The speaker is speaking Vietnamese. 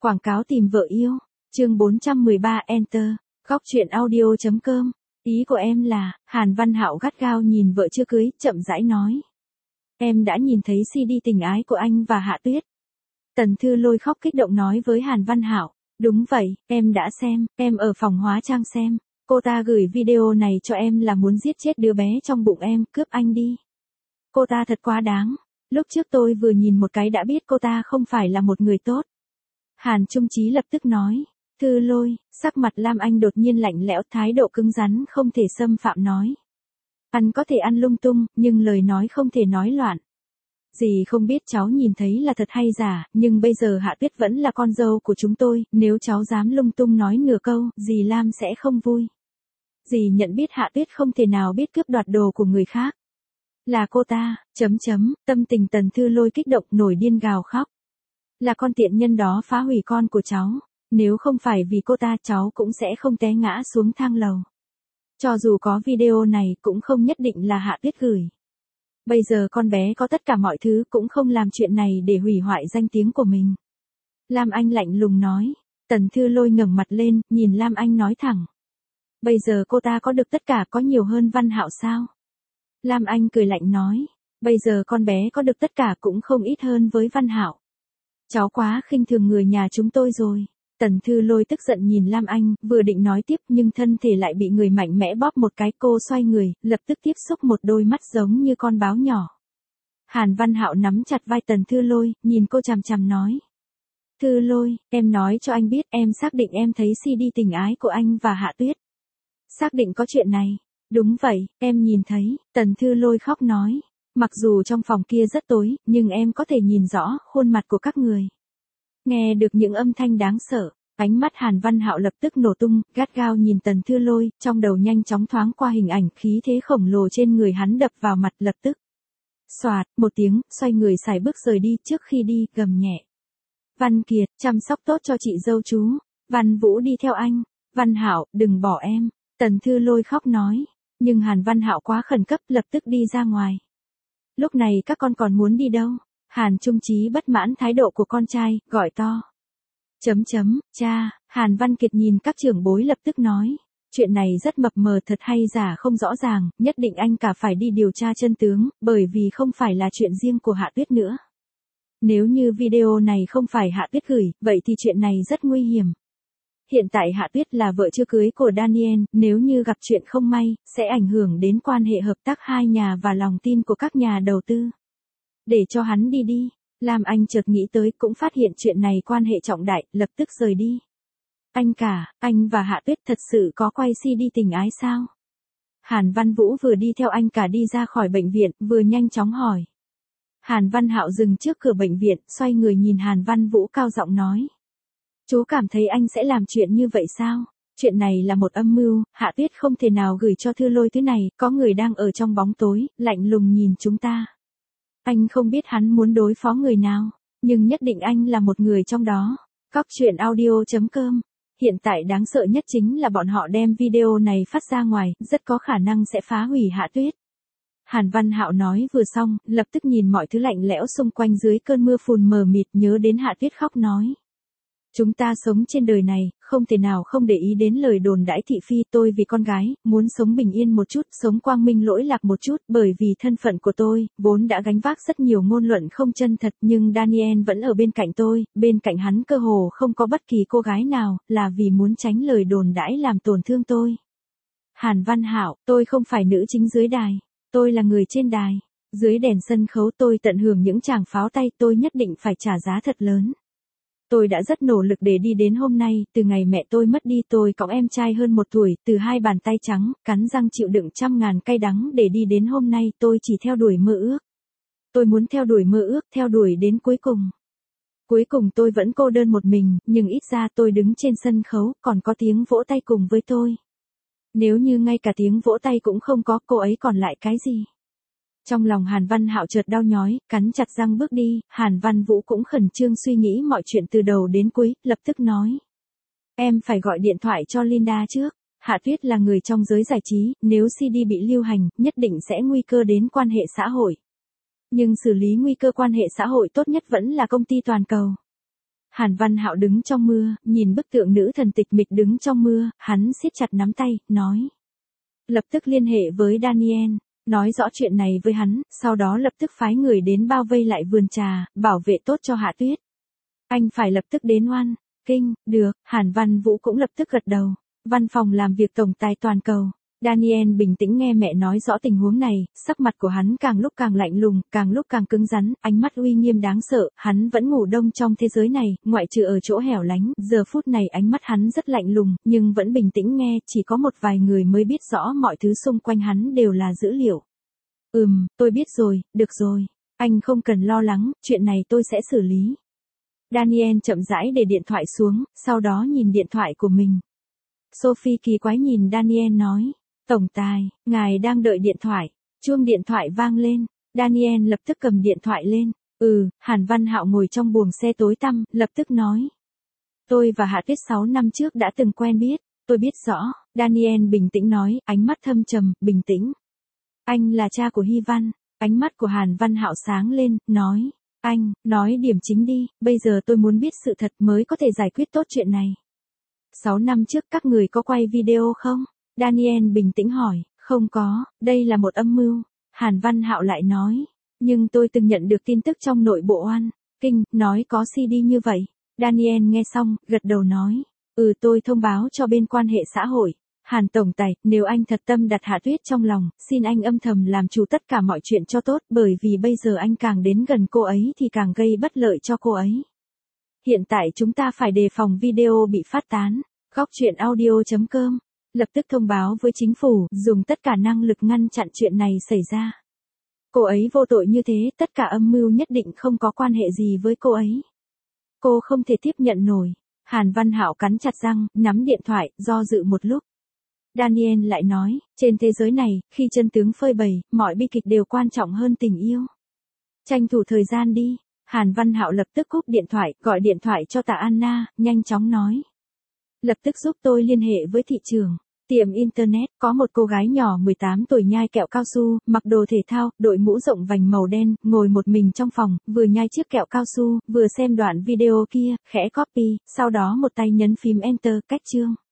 Quảng cáo tìm vợ yêu. Chương 413 Enter. Góc truyện audio.com. Ý của em là, Hàn Văn Hạo gắt gao nhìn vợ chưa cưới, chậm rãi nói. Em đã nhìn thấy CD tình ái của anh và Hạ Tuyết. Tần Thư Lôi khóc kích động nói với Hàn Văn Hạo. Đúng vậy, em đã xem, em ở phòng hóa trang xem. Cô ta gửi video này cho em là muốn giết chết đứa bé trong bụng em, cướp anh đi. Cô ta thật quá đáng. Lúc trước tôi vừa nhìn một cái đã biết cô ta không phải là một người tốt. Hàn Trung Chí lập tức nói. Thư Lôi, sắc mặt Lam Anh đột nhiên lạnh lẽo, thái độ cứng rắn không thể xâm phạm nói. Ăn có thể ăn lung tung, nhưng lời nói không thể nói loạn. Dì không biết cháu nhìn thấy là thật hay giả, nhưng bây giờ Hạ Tuyết vẫn là con dâu của chúng tôi, nếu cháu dám lung tung nói nửa câu, dì Lam sẽ không vui. Dì nhận biết Hạ Tuyết không thể nào biết cướp đoạt đồ của người khác. Là cô ta, tâm tình Tần Thư Lôi kích động nổi điên gào khóc. Là con tiện nhân đó phá hủy con của cháu, nếu không phải vì cô ta cháu cũng sẽ không té ngã xuống thang lầu. Cho dù có video này cũng không nhất định là Hạ Tuyết gửi. Bây giờ con bé có tất cả mọi thứ cũng không làm chuyện này để hủy hoại danh tiếng của mình. Lam Anh lạnh lùng nói. Tần Thư Lôi ngẩng mặt lên, nhìn Lam Anh nói thẳng. Bây giờ cô ta có được tất cả, có nhiều hơn Văn Hạo sao? Lam Anh cười lạnh nói. Bây giờ con bé có được tất cả cũng không ít hơn với Văn Hạo. Cháu quá khinh thường người nhà chúng tôi rồi. Tần Thư Lôi tức giận nhìn Lam Anh, vừa định nói tiếp nhưng thân thể lại bị người mạnh mẽ bóp một cái, cô xoay người, lập tức tiếp xúc một đôi mắt giống như con báo nhỏ. Hàn Văn Hạo nắm chặt vai Tần Thư Lôi, nhìn cô chằm chằm nói. Thư Lôi, em nói cho anh biết em xác định em thấy CD tình ái của anh và Hạ Tuyết. Xác định có chuyện này. Đúng vậy, em nhìn thấy, Tần Thư Lôi khóc nói. Mặc dù trong phòng kia rất tối, nhưng em có thể nhìn rõ khuôn mặt của các người. Nghe được những âm thanh đáng sợ, ánh mắt Hàn Văn Hạo lập tức nổ tung, gắt gao nhìn Tần Thư Lôi, trong đầu nhanh chóng thoáng qua hình ảnh khí thế khổng lồ trên người hắn đập vào mặt lập tức. Xoạt, một tiếng, xoay người sải bước rời đi, trước khi đi, gầm nhẹ. Văn Kiệt, chăm sóc tốt cho chị dâu chú. Văn Vũ đi theo anh. Văn Hạo, đừng bỏ em. Tần Thư Lôi khóc nói. Nhưng Hàn Văn Hạo quá khẩn cấp, lập tức đi ra ngoài. Lúc này các con còn muốn đi đâu? Hàn Trung Chí bất mãn thái độ của con trai, gọi to. Cha, Hàn Văn Kiệt nhìn các trưởng bối lập tức nói. Chuyện này rất mập mờ, thật hay giả không rõ ràng, nhất định anh cả phải đi điều tra chân tướng, bởi vì không phải là chuyện riêng của Hạ Tuyết nữa. Nếu như video này không phải Hạ Tuyết gửi, vậy thì chuyện này rất nguy hiểm. Hiện tại Hạ Tuyết là vợ chưa cưới của Daniel, nếu như gặp chuyện không may, sẽ ảnh hưởng đến quan hệ hợp tác hai nhà và lòng tin của các nhà đầu tư. Để cho hắn đi. Lam Anh chợt nghĩ tới cũng phát hiện chuyện này quan hệ trọng đại, lập tức rời đi. Anh cả, anh và Hạ Tuyết thật sự có quay CD tình ái sao? Hàn Văn Vũ vừa đi theo anh cả đi ra khỏi bệnh viện, vừa nhanh chóng hỏi. Hàn Văn Hạo dừng trước cửa bệnh viện, xoay người nhìn Hàn Văn Vũ cao giọng nói. Chú cảm thấy anh sẽ làm chuyện như vậy sao? Chuyện này là một âm mưu, Hạ Tuyết không thể nào gửi cho Thư Lôi thứ này, có người đang ở trong bóng tối, lạnh lùng nhìn chúng ta. Anh không biết hắn muốn đối phó người nào, nhưng nhất định anh là một người trong đó. Góc truyện audio.com. Hiện tại đáng sợ nhất chính là bọn họ đem video này phát ra ngoài, rất có khả năng sẽ phá hủy Hạ Tuyết. Hàn Văn Hạo nói vừa xong, lập tức nhìn mọi thứ lạnh lẽo xung quanh dưới cơn mưa phùn mờ mịt, nhớ đến Hạ Tuyết khóc nói. Chúng ta sống trên đời này, không thể nào không để ý đến lời đồn đãi thị phi. Tôi vì con gái, muốn sống bình yên một chút, sống quang minh lỗi lạc một chút, bởi vì thân phận của tôi, vốn đã gánh vác rất nhiều ngôn luận không chân thật, nhưng Daniel vẫn ở bên cạnh tôi, bên cạnh hắn cơ hồ không có bất kỳ cô gái nào, là vì muốn tránh lời đồn đãi làm tổn thương tôi. Hàn Văn Hạo, tôi không phải nữ chính dưới đài, tôi là người trên đài, dưới đèn sân khấu tôi tận hưởng những tràng pháo tay, tôi nhất định phải trả giá thật lớn. Tôi đã rất nỗ lực để đi đến hôm nay, từ ngày mẹ tôi mất đi tôi cõng em trai hơn 1 tuổi, từ 2 bàn tay trắng, cắn răng chịu đựng trăm ngàn cay đắng để đi đến hôm nay, tôi chỉ theo đuổi mơ ước. Tôi muốn theo đuổi mơ ước, theo đuổi đến cuối cùng. Cuối cùng tôi vẫn cô đơn một mình, nhưng ít ra tôi đứng trên sân khấu, còn có tiếng vỗ tay cùng với tôi. Nếu như ngay cả tiếng vỗ tay cũng không có, cô ấy còn lại cái gì? Trong lòng Hàn Văn Hạo chợt đau nhói, cắn chặt răng bước đi, Hàn Văn Vũ cũng khẩn trương suy nghĩ mọi chuyện từ đầu đến cuối, lập tức nói. Em phải gọi điện thoại cho Linda trước. Hạ Tuyết là người trong giới giải trí, nếu CD bị lưu hành, nhất định sẽ nguy cơ đến quan hệ xã hội. Nhưng xử lý nguy cơ quan hệ xã hội tốt nhất vẫn là công ty toàn cầu. Hàn Văn Hạo đứng trong mưa, nhìn bức tượng nữ thần tịch mịch đứng trong mưa, hắn siết chặt nắm tay, nói. Lập tức liên hệ với Daniel, nói rõ chuyện này với hắn, sau đó lập tức phái người đến bao vây lại vườn trà, bảo vệ tốt cho Hạ Tuyết. Anh phải lập tức đến Oan Kinh, được, Hàn Văn Vũ cũng lập tức gật đầu. Văn phòng làm việc tổng tài toàn cầu. Daniel bình tĩnh nghe mẹ nói rõ tình huống này, sắc mặt của hắn càng lúc càng lạnh lùng, càng lúc càng cứng rắn, ánh mắt uy nghiêm đáng sợ, hắn vẫn ngủ đông trong thế giới này, ngoại trừ ở chỗ hẻo lánh, giờ phút này ánh mắt hắn rất lạnh lùng, nhưng vẫn bình tĩnh nghe, chỉ có một vài người mới biết rõ mọi thứ xung quanh hắn đều là dữ liệu. Tôi biết rồi, được rồi, anh không cần lo lắng, chuyện này tôi sẽ xử lý. Daniel chậm rãi để điện thoại xuống, sau đó nhìn điện thoại của mình. Sophie kỳ quái nhìn Daniel nói. Tổng tài, ngài đang đợi điện thoại. Chuông điện thoại vang lên. Daniel lập tức cầm điện thoại lên. Hàn Văn Hạo ngồi trong buồng xe tối tăm, lập tức nói. Tôi và Hạ Tuyết 6 năm trước đã từng quen biết. Tôi biết rõ. Daniel bình tĩnh nói, ánh mắt thâm trầm, bình tĩnh. Anh là cha của Hy Văn. Ánh mắt của Hàn Văn Hạo sáng lên, nói. Anh, nói điểm chính đi, bây giờ tôi muốn biết sự thật mới có thể giải quyết tốt chuyện này. 6 năm trước các người có quay video không? Daniel bình tĩnh hỏi, không có, đây là một âm mưu. Hàn Văn Hạo lại nói, nhưng tôi từng nhận được tin tức trong nội bộ Oan Kinh, nói có CD như vậy. Daniel nghe xong, gật đầu nói, tôi thông báo cho bên quan hệ xã hội. Hàn tổng tài, nếu anh thật tâm đặt Hạ Tuyết trong lòng, xin anh âm thầm làm chủ tất cả mọi chuyện cho tốt, bởi vì bây giờ anh càng đến gần cô ấy thì càng gây bất lợi cho cô ấy. Hiện tại chúng ta phải đề phòng video bị phát tán. Góc truyện audio.com lập tức thông báo với chính phủ, dùng tất cả năng lực ngăn chặn chuyện này xảy ra. Cô ấy vô tội như thế, tất cả âm mưu nhất định không có quan hệ gì với cô ấy. Cô không thể tiếp nhận nổi. Hàn Văn Hạo cắn chặt răng, nắm điện thoại, do dự một lúc. Daniel lại nói, trên thế giới này, khi chân tướng phơi bày, mọi bi kịch đều quan trọng hơn tình yêu. Tranh thủ thời gian đi. Hàn Văn Hạo lập tức cúp điện thoại, gọi điện thoại cho Tạ Anna, nhanh chóng nói. Lập tức giúp tôi liên hệ với thị trường. Tiệm Internet, có một cô gái nhỏ 18 tuổi nhai kẹo cao su, mặc đồ thể thao, đội mũ rộng vành màu đen, ngồi một mình trong phòng, vừa nhai chiếc kẹo cao su, vừa xem đoạn video kia, khẽ copy, sau đó một tay nhấn phím Enter, cách chương.